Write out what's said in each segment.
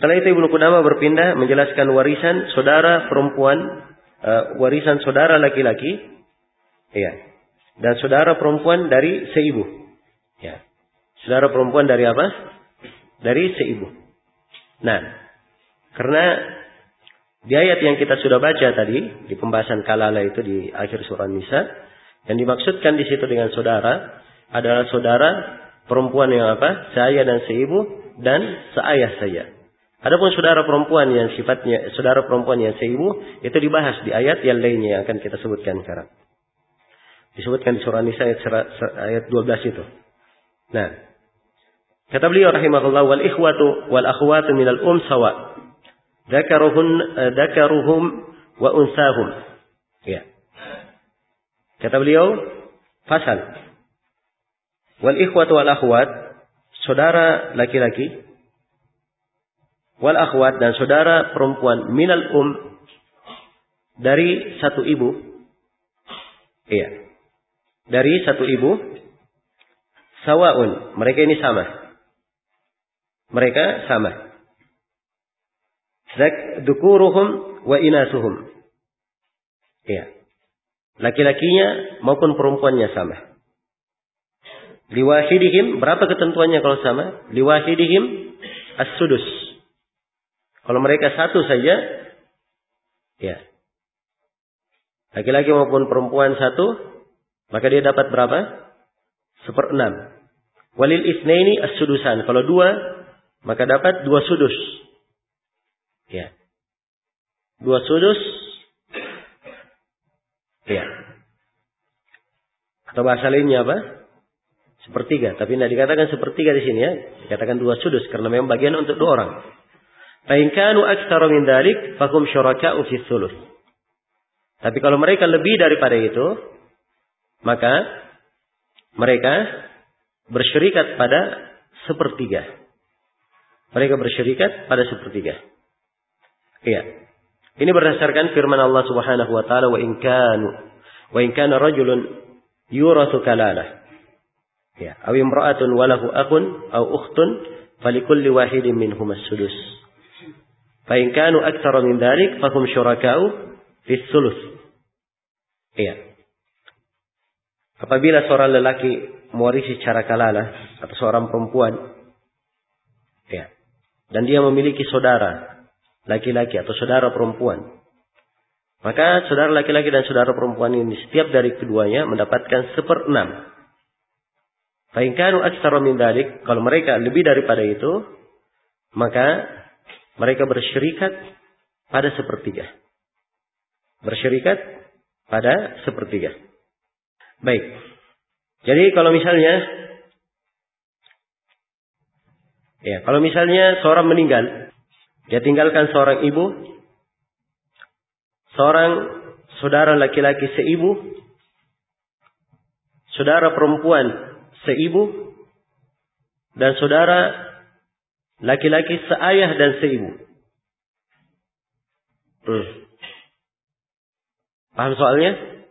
Setelah itu Ibnu Qudamah berpindah menjelaskan warisan saudara perempuan, warisan saudara laki-laki, ya, dan saudara perempuan dari seibu. Ya. Saudara perempuan dari apa? Dari seibu. Nah, karena di ayat yang kita sudah baca tadi, di pembahasan kalala itu di akhir surah Nisa, yang dimaksudkan di situ dengan saudara adalah saudara perempuan yang apa? Seayah dan seibu dan seayah saja. Adapun saudara perempuan yang sifatnya saudara perempuan yang seibu itu dibahas di ayat yang lainnya yang akan kita sebutkan sekarang. Disebutkan di surah Nisa ayat 12 itu. Nah, kata beliau rahimahullah, wal ikhwatu wal akhwatu minal sawa. Dzakaruhum wa unsahum. Ya. Kata beliau, fasal. Wal ikhwatu wal akhwat, saudara laki-laki, wal akhwat dan saudara perempuan minal dari satu ibu. Iya. Dari satu ibu, sawaun, mereka ini sama. Mereka sama. Dukuruhum wa inasuhum. Iya. Laki-lakinya maupun perempuannya sama. Liwahidihim, berapa ketentuannya kalau sama? Liwahidihim as-sudus. Kalau mereka satu saja, ya. Laki-laki maupun perempuan satu, maka dia dapat berapa? 1/6. Walil itsnaini as-sudusan. Kalau dua, maka dapat 2 sudus. Ya. 2 sudus. Ya. Atau bahasa lainnya apa? 1/3. Tapi tidak dikatakan 1/3 di sini ya. Dikatakan 2 sudus karena memang bagian untuk 2 orang. Fa in kanu aktsara min dzalik fahum syuraka'u fi tsuluts. Tapi kalau mereka lebih daripada itu, maka mereka bersyirikat pada 1/3. Mereka bersyirikat pada 1/3. Iya. Ini berdasarkan firman Allah Subhanahu wa taala, wa in kana rajulun yurathu kalalah. Ya, aw imra'atun walahu akhun aw ukhtun falikulli wahidin minhum as-sudus. Fa in kanu aktsara min dzalik fahum syuraka'u fi tsuluts. Iya. Apabila seorang lelaki mewarisi secara kalalah atau seorang perempuan, ya, dan dia memiliki saudara laki-laki atau saudara perempuan, maka saudara laki-laki dan saudara perempuan ini setiap dari keduanya mendapatkan 1/6. Fa in kanu aktsara min dzalik, kalau mereka lebih daripada itu, maka mereka bersyirikat pada 1/3. Bersyirikat pada 1/3. Baik. Jadi kalau misalnya seorang meninggal, dia tinggalkan seorang ibu, seorang saudara laki-laki seibu, saudara perempuan seibu, dan saudara laki-laki seayah dan seibu. Paham soalnya?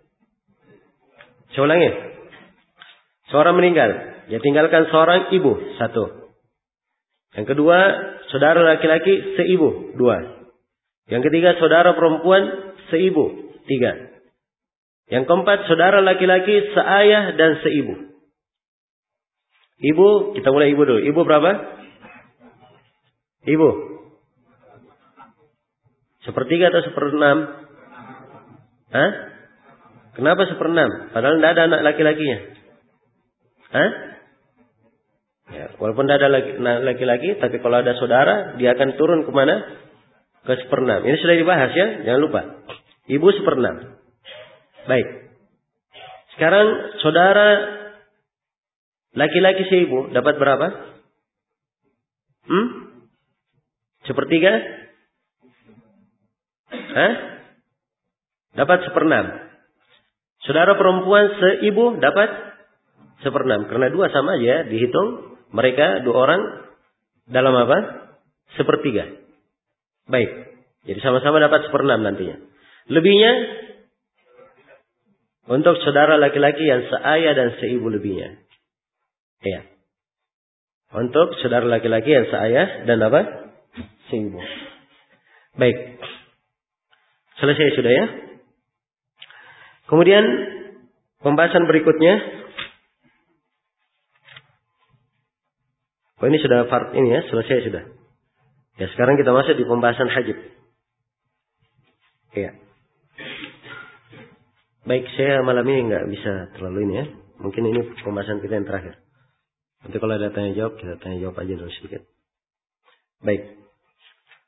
Saya ulangi. Seorang meninggal, dia tinggalkan seorang ibu, 1. Yang kedua, saudara laki-laki seibu, 2. Yang ketiga, saudara perempuan seibu, 3. Yang keempat, saudara laki-laki seayah dan seibu. Ibu, kita mulai ibu dulu. Ibu berapa? Ibu 1/3 atau 1/6? Hah? Kenapa 1/6? Padahal tidak ada anak laki-lakinya. Hah? Ya, walaupun tidak ada laki-laki, tapi kalau ada saudara, dia akan turun kemana? Ke 1/6. Ini sudah dibahas ya, jangan lupa. Ibu 1/6. Baik. Sekarang saudara laki-laki seibu dapat berapa? 1/3? Hah? Dapat 1/6. Saudara perempuan seibu dapat 1/6. Karena 2 sama aja dihitung. Mereka 2 orang dalam apa? 1/3. Baik. Jadi sama-sama dapat 1/6 nantinya. Lebihnya untuk saudara laki-laki yang seayah dan seibu lebihnya. Ya. Untuk saudara laki-laki yang seayah dan apa? seibu. Baik. Selesai sudah ya. Kemudian pembahasan berikutnya. Oh, ini sudah part ini ya, selesai sudah. Ya, sekarang kita masuk di pembahasan hajib. Ya. Baik, saya malam ini nggak bisa terlalu ini ya. Mungkin ini pembahasan kita yang terakhir. Nanti kalau ada tanya jawab, kita tanya jawab aja dulu sedikit. Baik.